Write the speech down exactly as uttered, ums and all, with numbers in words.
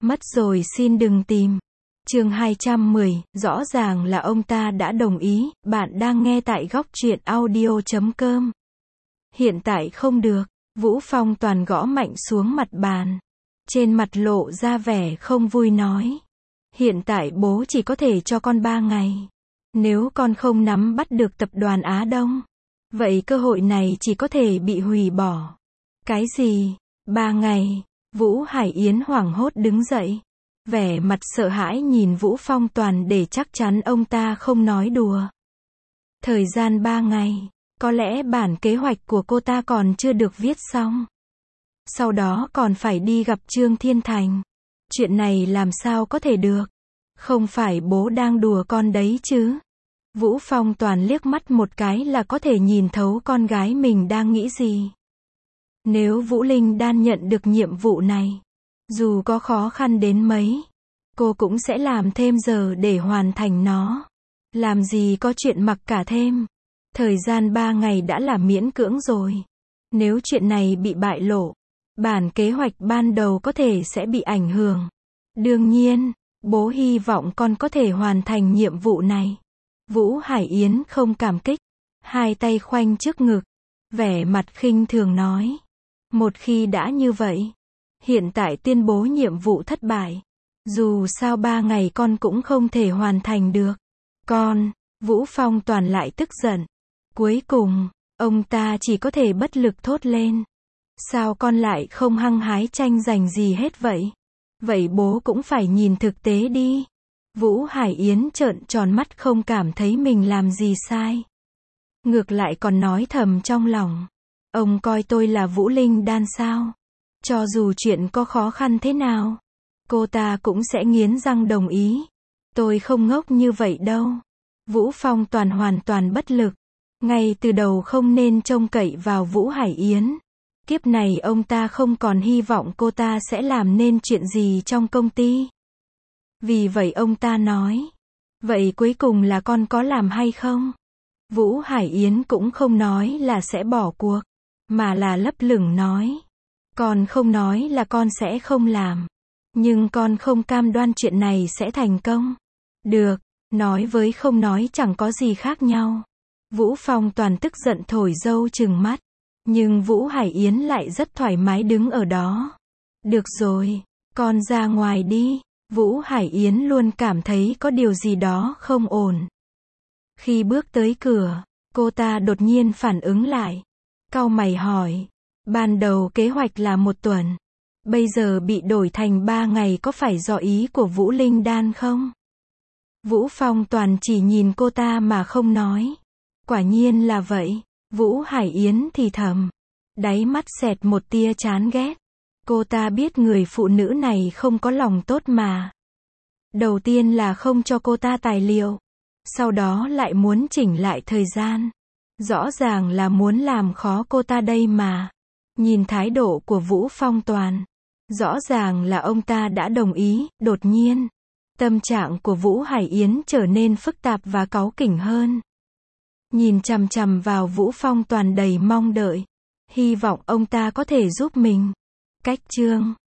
Mất rồi xin đừng tìm. Chương hai trăm mười, rõ ràng là ông ta đã đồng ý, bạn đang nghe tại góc truyện audio chấm com. Hiện tại không được, Vũ Phong Toàn gõ mạnh xuống mặt bàn. Trên mặt lộ ra vẻ không vui nói. Hiện tại bố chỉ có thể cho con ba ngày. Nếu con không nắm bắt được tập đoàn Á Đông, vậy cơ hội này chỉ có thể bị hủy bỏ. Cái gì? Ba ngày? Vũ Hải Yến hoảng hốt đứng dậy. Vẻ mặt sợ hãi nhìn Vũ Phong Toàn để chắc chắn ông ta không nói đùa. Thời gian ba ngày, có lẽ bản kế hoạch của cô ta còn chưa được viết xong. Sau đó còn phải đi gặp Trương Thiên Thành. Chuyện này làm sao có thể được? Không phải bố đang đùa con đấy chứ? Vũ Phong Toàn liếc mắt một cái là có thể nhìn thấu con gái mình đang nghĩ gì. Nếu Vũ Linh Đan nhận được nhiệm vụ này, dù có khó khăn đến mấy, cô cũng sẽ làm thêm giờ để hoàn thành nó. Làm gì có chuyện mặc cả thêm. Thời gian ba ngày đã là miễn cưỡng rồi. Nếu chuyện này bị bại lộ, bản kế hoạch ban đầu có thể sẽ bị ảnh hưởng. Đương nhiên, bố hy vọng con có thể hoàn thành nhiệm vụ này. Vũ Hải Yến không cảm kích, hai tay khoanh trước ngực, vẻ mặt khinh thường nói. Một khi đã như vậy, hiện tại tuyên bố nhiệm vụ thất bại. Dù sao ba ngày con cũng không thể hoàn thành được. Con, Vũ Phong Toàn lại tức giận. Cuối cùng, ông ta chỉ có thể bất lực thốt lên. Sao con lại không hăng hái tranh giành gì hết vậy? Vậy bố cũng phải nhìn thực tế đi. Vũ Hải Yến trợn tròn mắt không cảm thấy mình làm gì sai. Ngược lại còn nói thầm trong lòng. Ông coi tôi là Vũ Linh Đan sao? Cho dù chuyện có khó khăn thế nào, cô ta cũng sẽ nghiến răng đồng ý. Tôi không ngốc như vậy đâu. Vũ Phong Toàn hoàn toàn bất lực. Ngay từ đầu không nên trông cậy vào Vũ Hải Yến. Kiếp này ông ta không còn hy vọng cô ta sẽ làm nên chuyện gì trong công ty. Vì vậy ông ta nói. Vậy cuối cùng là con có làm hay không? Vũ Hải Yến cũng không nói là sẽ bỏ cuộc, mà là lấp lửng nói. Con không nói là con sẽ không làm. Nhưng con không cam đoan chuyện này sẽ thành công. Được, nói với không nói chẳng có gì khác nhau. Vũ Phong Toàn tức giận thổi dâu trừng mắt. Nhưng Vũ Hải Yến lại rất thoải mái đứng ở đó. Được rồi, con ra ngoài đi. Vũ Hải Yến luôn cảm thấy có điều gì đó không ổn. Khi bước tới cửa, cô ta đột nhiên phản ứng lại. Cau mày hỏi. Ban đầu kế hoạch là một tuần. Bây giờ bị đổi thành ba ngày có phải do ý của Vũ Linh Đan không? Vũ Phong Toàn chỉ nhìn cô ta mà không nói. Quả nhiên là vậy. Vũ Hải Yến thì thầm. Đáy mắt xẹt một tia chán ghét. Cô ta biết người phụ nữ này không có lòng tốt mà. Đầu tiên là không cho cô ta tài liệu. Sau đó lại muốn chỉnh lại thời gian. Rõ ràng là muốn làm khó cô ta đây mà. Nhìn thái độ của Vũ Phong Toàn. Rõ ràng là ông ta đã đồng ý. Đột nhiên, tâm trạng của Vũ Hải Yến trở nên phức tạp và cáu kỉnh hơn. Nhìn chằm chằm vào Vũ Phong Toàn đầy mong đợi. Hy vọng ông ta có thể giúp mình. Cách chương